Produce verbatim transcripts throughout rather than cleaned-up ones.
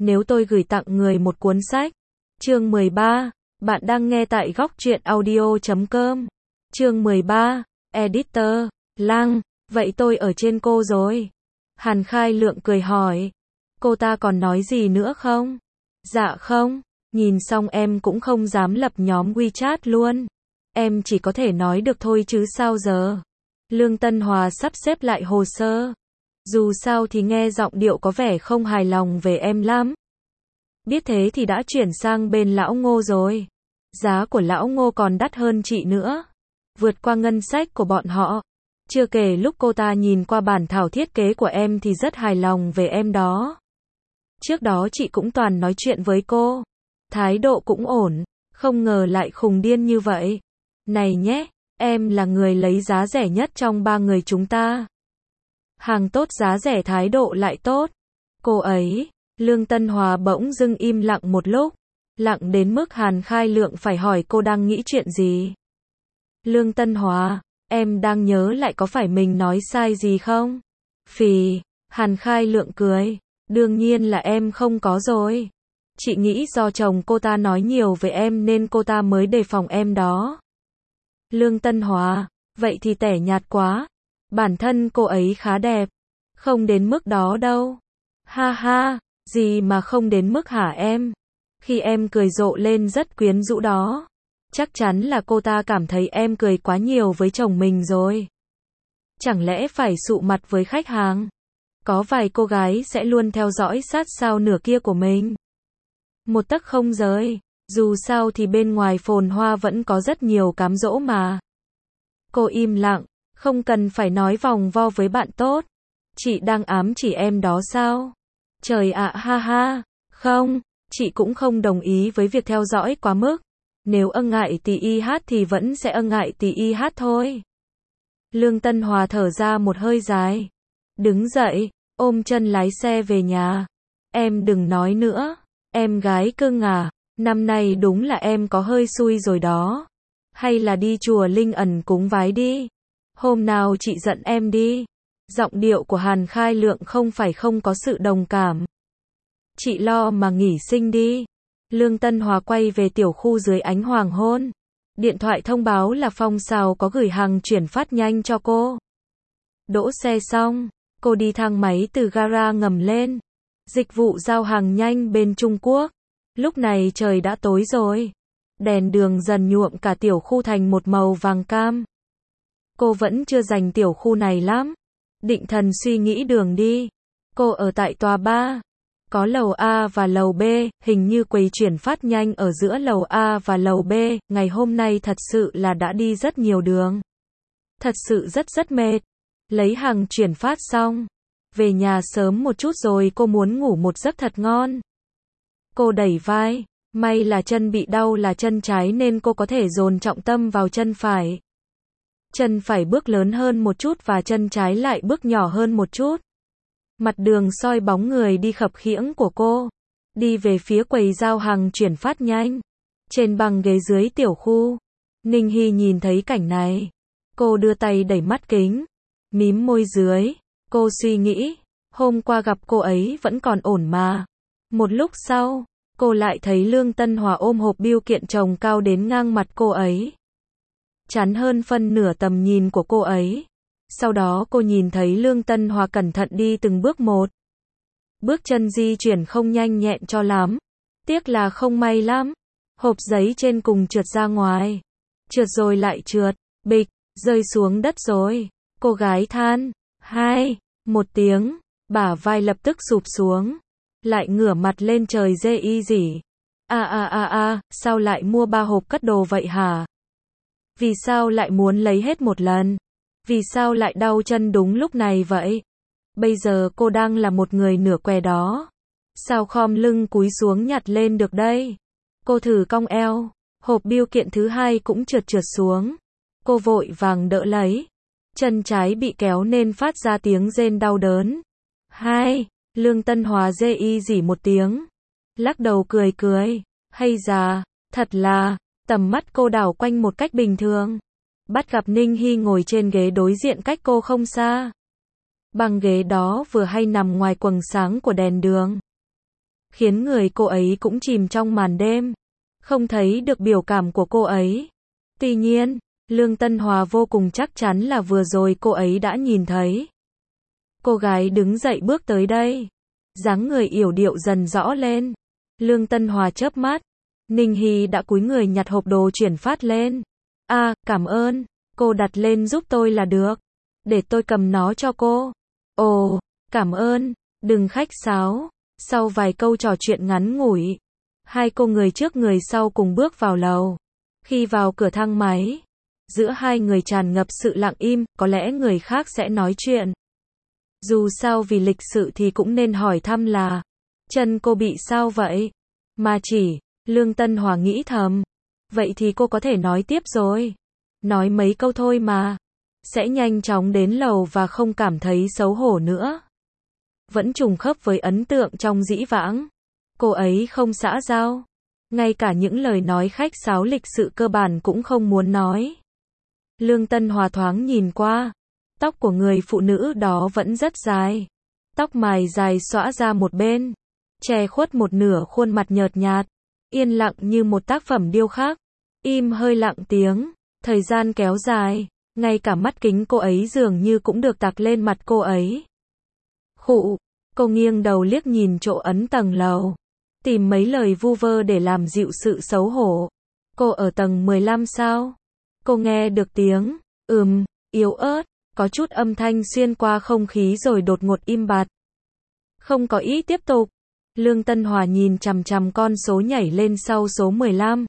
nếu tôi gửi tặng người một cuốn sách. Chương mười ba, bạn đang nghe tại góc truyện audio chấm com. Chương mười ba, Editor, Lăng, vậy tôi ở trên cô rồi. Hàn Khai Lượng cười hỏi, cô ta còn nói gì nữa không? Dạ không, nhìn xong em cũng không dám lập nhóm WeChat luôn. Em chỉ có thể nói được thôi chứ sao giờ. Lương Tân Hòa sắp xếp lại hồ sơ. Dù sao thì nghe giọng điệu có vẻ không hài lòng về em lắm. Biết thế thì đã chuyển sang bên lão Ngô rồi. Giá của lão Ngô còn đắt hơn chị nữa. Vượt qua ngân sách của bọn họ. Chưa kể lúc cô ta nhìn qua bản thảo thiết kế của em thì rất hài lòng về em đó. Trước đó chị cũng toàn nói chuyện với cô. Thái độ cũng ổn. Không ngờ lại khùng điên như vậy. Này nhé, em là người lấy giá rẻ nhất trong ba người chúng ta. Hàng tốt giá rẻ thái độ lại tốt. Cô ấy, Lương Tân Hòa bỗng dưng im lặng một lúc. Lặng đến mức Hàn Khai Lượng phải hỏi cô đang nghĩ chuyện gì. Lương Tân Hòa, em đang nhớ lại có phải mình nói sai gì không? Phì, Hàn Khai Lượng cười. Đương nhiên là em không có rồi. Chị nghĩ do chồng cô ta nói nhiều về em nên cô ta mới đề phòng em đó. Lương Tân Hòa, vậy thì tẻ nhạt quá. Bản thân cô ấy khá đẹp. Không đến mức đó đâu. Ha ha, gì mà không đến mức hả em? Khi em cười rộ lên rất quyến rũ đó. Chắc chắn là cô ta cảm thấy em cười quá nhiều với chồng mình rồi. Chẳng lẽ phải sụ mặt với khách hàng? Có vài cô gái sẽ luôn theo dõi sát sao nửa kia của mình. Một tấc không rời. Dù sao thì bên ngoài phồn hoa vẫn có rất nhiều cám dỗ mà. Cô im lặng. Không cần phải nói vòng vo với bạn tốt. Chị đang ám chỉ em đó sao? Trời ạ, ha ha. Không, chị cũng không đồng ý với việc theo dõi quá mức. Nếu ân ngại tì y hát thì vẫn sẽ ân ngại tì y hát thôi. Lương Tân Hòa thở ra một hơi dài. Đứng dậy, ôm chân lái xe về nhà. Em đừng nói nữa. Em gái cưng à, năm nay đúng là em có hơi xui rồi đó. Hay là đi chùa Linh Ẩn cúng vái đi. Hôm nào chị dẫn em đi. Giọng điệu của Hàn Khai Lượng không phải không có sự đồng cảm. Chị lo mà nghỉ sinh đi. Lương Tân Hòa quay về tiểu khu dưới ánh hoàng hôn. Điện thoại thông báo là Phong Sào có gửi hàng chuyển phát nhanh cho cô. Đỗ xe xong, cô đi thang máy từ gara ngầm lên. Dịch vụ giao hàng nhanh bên Trung Quốc. Lúc này trời đã tối rồi. Đèn đường dần nhuộm cả tiểu khu thành một màu vàng cam. Cô vẫn chưa dành tiểu khu này lắm. Định thần suy nghĩ đường đi. Cô ở tại tòa ba. Có lầu A và lầu B, hình như quầy chuyển phát nhanh ở giữa lầu A và lầu B. Ngày hôm nay thật sự là đã đi rất nhiều đường. Thật sự rất rất mệt. Lấy hàng chuyển phát xong. Về nhà sớm một chút rồi cô muốn ngủ một giấc thật ngon. Cô đẩy vai. May là chân bị đau là chân trái nên cô có thể dồn trọng tâm vào chân phải. Chân phải bước lớn hơn một chút và chân trái lại bước nhỏ hơn một chút. Mặt đường soi bóng người đi khập khiễng của cô. Đi về phía quầy giao hàng chuyển phát nhanh. Trên băng ghế dưới tiểu khu. Ninh Hy nhìn thấy cảnh này. Cô đưa tay đẩy mắt kính. Mím môi dưới. Cô suy nghĩ. Hôm qua gặp cô ấy vẫn còn ổn mà. Một lúc sau, cô lại thấy Lương Tân Hòa ôm hộp bưu kiện chồng cao đến ngang mặt cô ấy. Chắn hơn phân nửa tầm nhìn của cô ấy. Sau đó cô nhìn thấy Lương Tân Hòa cẩn thận đi từng bước một. Bước chân di chuyển không nhanh nhẹn cho lắm. Tiếc là không may lắm. Hộp giấy trên cùng trượt ra ngoài. Trượt rồi lại trượt. Bịch, rơi xuống đất rồi. Cô gái than. Hai, một tiếng. Bả vai lập tức sụp xuống. Lại ngửa mặt lên trời dê y dỉ. A a a a, sao lại mua ba hộp cất đồ vậy hả? Vì sao lại muốn lấy hết một lần? Vì sao lại đau chân đúng lúc này vậy? Bây giờ cô đang là một người nửa què đó. Sao khom lưng cúi xuống nhặt lên được đây? Cô thử cong eo. Hộp bưu kiện thứ hai cũng trượt trượt xuống. Cô vội vàng đỡ lấy. Chân trái bị kéo nên phát ra tiếng rên đau đớn. Hai, Lương Tân Hòa dê y dỉ một tiếng. Lắc đầu cười cười. Hay già, thật là, tầm mắt cô đảo quanh một cách bình thường. Bắt gặp Ninh Hy ngồi trên ghế đối diện cách cô không xa. Băng ghế đó vừa hay nằm ngoài quầng sáng của đèn đường. khiến người cô ấy cũng chìm trong màn đêm, không thấy được biểu cảm của cô ấy. Tuy nhiên, Lương Tân Hòa vô cùng chắc chắn là vừa rồi cô ấy đã nhìn thấy. Cô gái đứng dậy bước tới đây, dáng người yểu điệu dần rõ lên. Lương Tân Hòa chớp mắt, Ninh Hy đã cúi người nhặt hộp đồ chuyển phát lên. À, cảm ơn, cô đặt lên giúp tôi là được. Để tôi cầm nó cho cô. Ồ, cảm ơn, đừng khách sáo. Sau vài câu trò chuyện ngắn ngủi, hai cô người trước người sau cùng bước vào lầu. Khi vào cửa thang máy, giữa hai người tràn ngập sự lặng im, có lẽ người khác sẽ nói chuyện. Dù sao vì lịch sự thì cũng nên hỏi thăm là, chân cô bị sao vậy? Mà chỉ, Lương Tân Hòa nghĩ thầm, vậy thì cô có thể nói tiếp rồi. Nói mấy câu thôi mà, sẽ nhanh chóng đến lầu và không cảm thấy xấu hổ nữa. Vẫn trùng khớp với ấn tượng trong dĩ vãng. Cô ấy không xã giao, ngay cả những lời nói khách sáo lịch sự cơ bản cũng không muốn nói. Lương Tân Hòa thoáng nhìn qua, tóc của người phụ nữ đó vẫn rất dài. Tóc mài dài xõa ra một bên, che khuất một nửa khuôn mặt nhợt nhạt, yên lặng như một tác phẩm điêu khắc. Im hơi lặng tiếng, thời gian kéo dài, ngay cả mắt kính cô ấy dường như cũng được tạc lên mặt cô ấy. Khụ, cô nghiêng đầu liếc nhìn chỗ ấn tầng lầu, tìm mấy lời vu vơ để làm dịu sự xấu hổ. Cô ở tầng mười lăm sao? Cô nghe được tiếng, ừm, yếu ớt, có chút âm thanh xuyên qua không khí rồi đột ngột im bặt. Không có ý tiếp tục. Lương Tân Hòa nhìn chằm chằm con số nhảy lên sau số mười lăm.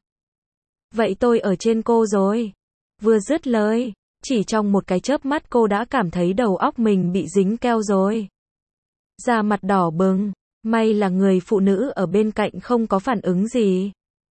Vậy tôi ở trên cô rồi. Vừa dứt lời, chỉ trong một cái chớp mắt cô đã cảm thấy đầu óc mình bị dính keo rồi. Da mặt đỏ bừng, may là người phụ nữ ở bên cạnh không có phản ứng gì.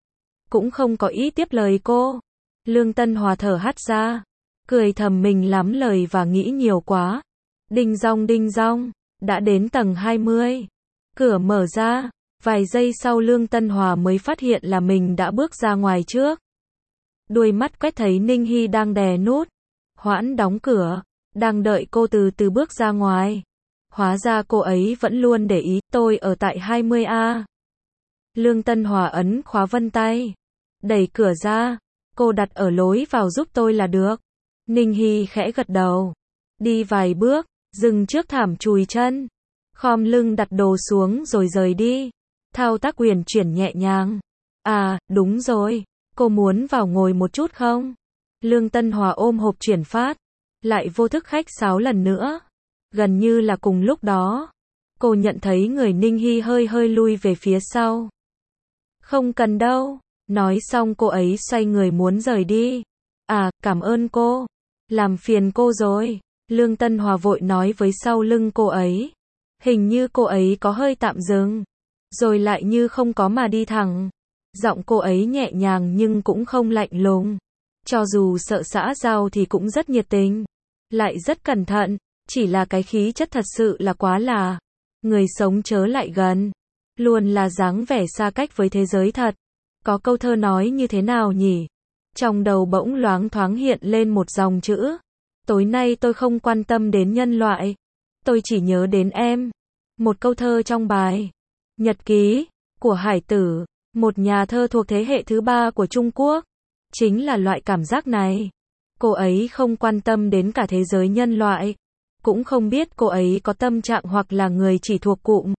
Cũng không có ý tiếp lời cô. Lương Tân Hòa thở hắt ra, cười thầm mình lắm lời và nghĩ nhiều quá. Đinh dong đinh dong, đã đến tầng hai mươi. Cửa mở ra, vài giây sau Lương Tân Hòa mới phát hiện là mình đã bước ra ngoài trước. Đuôi mắt quét thấy Ninh Hy đang đè nút, hoãn đóng cửa, đang đợi cô từ từ bước ra ngoài. Hóa ra cô ấy vẫn luôn để ý, tôi ở tại hai mươi A. Lương Tân Hòa ấn khóa vân tay, đẩy cửa ra, cô đặt ở lối vào giúp tôi là được. Ninh Hy khẽ gật đầu, đi vài bước, dừng trước thảm chùi chân, khom lưng đặt đồ xuống rồi rời đi. Thao tác uyển chuyển nhẹ nhàng. À, đúng rồi, cô muốn vào ngồi một chút không? Lương Tân Hòa ôm hộp chuyển phát, lại vô thức khách sáo lần nữa. Gần như là cùng lúc đó, cô nhận thấy người Ninh Hy hơi hơi lui về phía sau. Không cần đâu. Nói xong cô ấy xoay người muốn rời đi. À, cảm ơn cô. Làm phiền cô rồi. Lương Tân Hòa vội nói với sau lưng cô ấy. Hình như cô ấy có hơi tạm dừng, rồi lại như không có mà đi thẳng. Giọng cô ấy nhẹ nhàng nhưng cũng không lạnh lùng. Cho dù sợ xã giao thì cũng rất nhiệt tình, lại rất cẩn thận. Chỉ là cái khí chất thật sự là quá là. Người sống chớ lại gần. Luôn là dáng vẻ xa cách với thế giới thật. Có câu thơ nói như thế nào nhỉ? Trong đầu bỗng loáng thoáng hiện lên một dòng chữ. Tối nay tôi không quan tâm đến nhân loại. Tôi chỉ nhớ đến em. Một câu thơ trong bài Nhật ký của Hải Tử, một nhà thơ thuộc thế hệ thứ ba của Trung Quốc. Chính là loại cảm giác này. Cô ấy không quan tâm đến cả thế giới nhân loại. Cũng không biết cô ấy có tâm trạng hoặc là người chỉ thuộc cụm.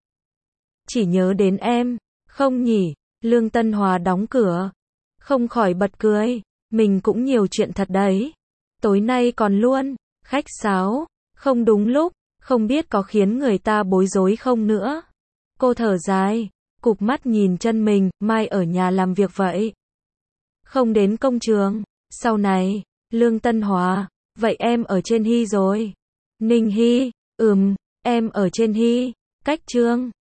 Chỉ nhớ đến em, không nhỉ? Lương Tân Hòa đóng cửa, không khỏi bật cười. Mình cũng nhiều chuyện thật đấy. Tối nay còn luôn khách sáo, không đúng lúc, không biết có khiến người ta bối rối không nữa. Cô thở dài, cụp mắt nhìn chân mình, mai ở nhà làm việc vậy. Không đến công trường. Sau này, Lương Tân Hòa, vậy em ở trên Hy rồi. Ninh Hy, ừm, em ở trên Hy, cách Trương